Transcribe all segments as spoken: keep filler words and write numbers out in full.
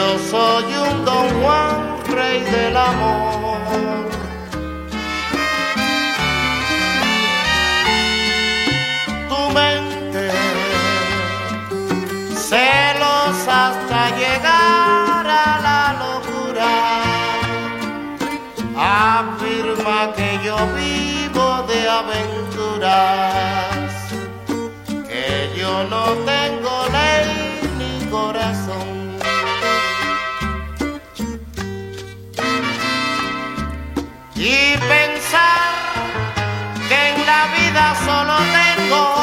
yo soy un Don Juan, rey del amor. Tu mente, celosa hasta llegar a la locura, afirma que yo vivo de aventuras, que yo no tengo ley ni corazón. Y pensar que en la vida solo tengo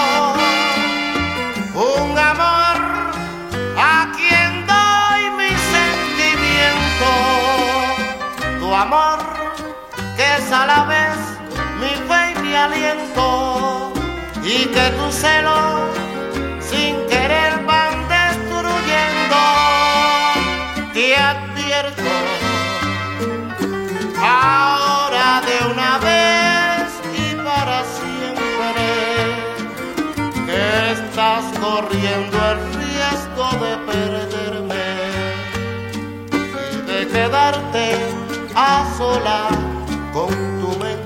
un amor a quien doy mi sentimiento, tu amor que es a la vez mi fe y mi aliento, y que tu celo sin querer van destruyendo. Te advierto ahora de una vez y para siempre que estás corriendo el riesgo de perderme y de quedarte a solas con tu mente.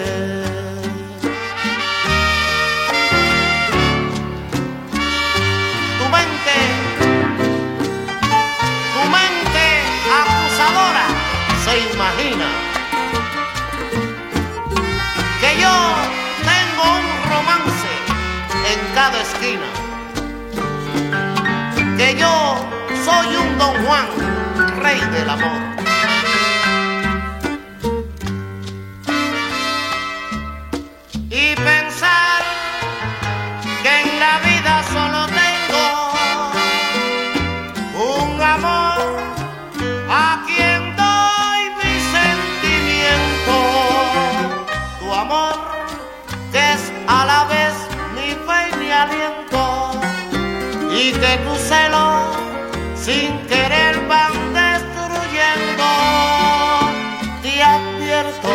Tu mente, tu mente acusadora se imagina que yo tengo un romance en cada esquina, que yo soy un Don Juan, rey del amor. Y pensar que en la vida solo tengo un amor a quien doy mi sentimiento, tu amor que es a la vez mi fe y mi aliento, y que tu celo sin querer van destruyendo. Te advierto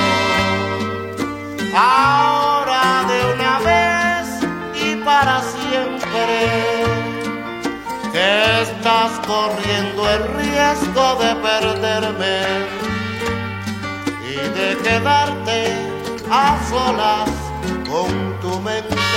ahora de una vez y para siempre que estás corriendo el riesgo de perderme y de quedarte a solas con tu mente.